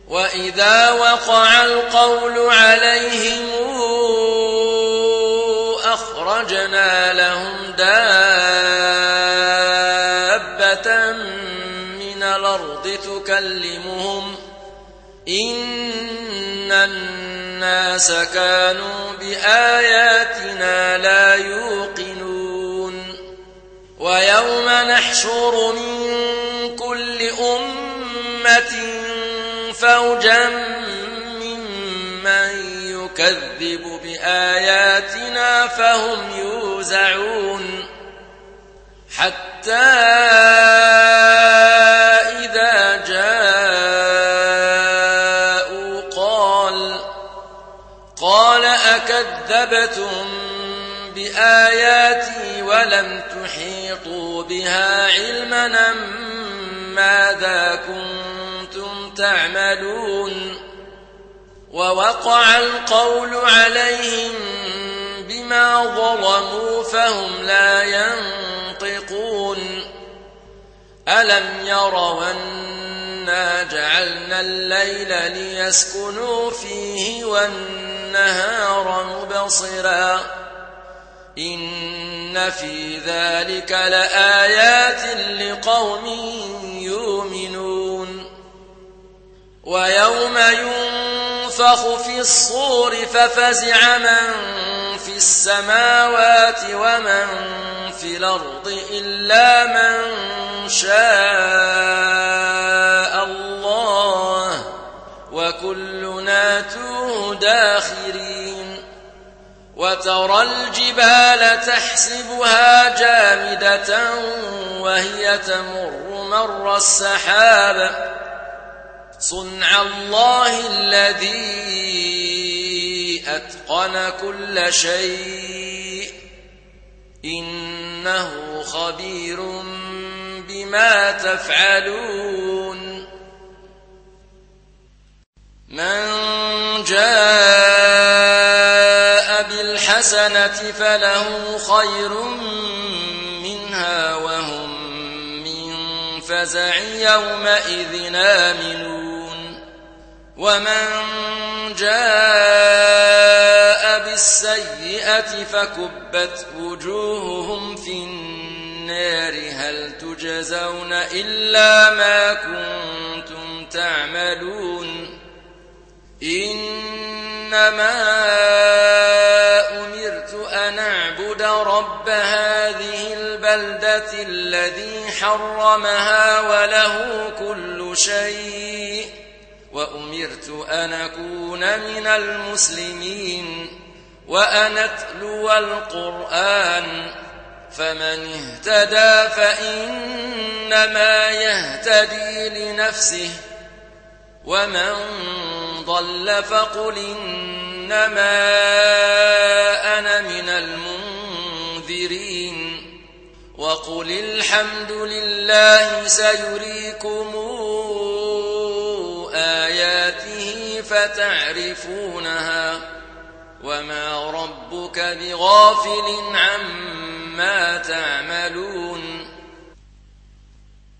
وإذا وقع القول عليهم أخرجنا لهم دابة من الأرض تكلمهم إن الناس كانوا بآياتنا لا يوقنون ويوم نحشر من كل أمة فوجا ممن يكذب بآياتنا فهم يوزعون حتى إذا جاءوا قال أكذبتم بآياتي ولم تحيطوا بها علما ماذا كنتم تعملون ووقع القول عليهم بما ظلموا فهم لا ينطقون ألم يروا أنا جعلنا الليل ليسكنوا فيه والنهار مبصرا إن في ذلك لآيات لقوم يؤمنون ويوم ينفخ في الصور ففزع من في السماوات ومن في الأرض إلا من شاء الله وكلنا توه داخرين وترى الجبال تحسبها جامدة وهي تمر مر السحاب صنع الله الذي أتقن كل شيء إنه خبير بما تفعلون من جاء بالحسنة فله خير منها وهم من فزع يومئذ آمنون ومن جاء بالسيئة فكبت وجوههم في النار هل تجزون إلا ما كنتم تعملون إنما أمرت أن أعبد رب هذه البلدة الذي حرمها وله كل شيء وأمرت أن أكون من المسلمين وأن أتلو القرآن فمن اهتدى فإنما يهتدي لنفسه ومن ضل فقل إنما أنا من المنذرين وقل الحمد لله سيريكم آياته فتعرفونها وما ربك بغافل عما تعملون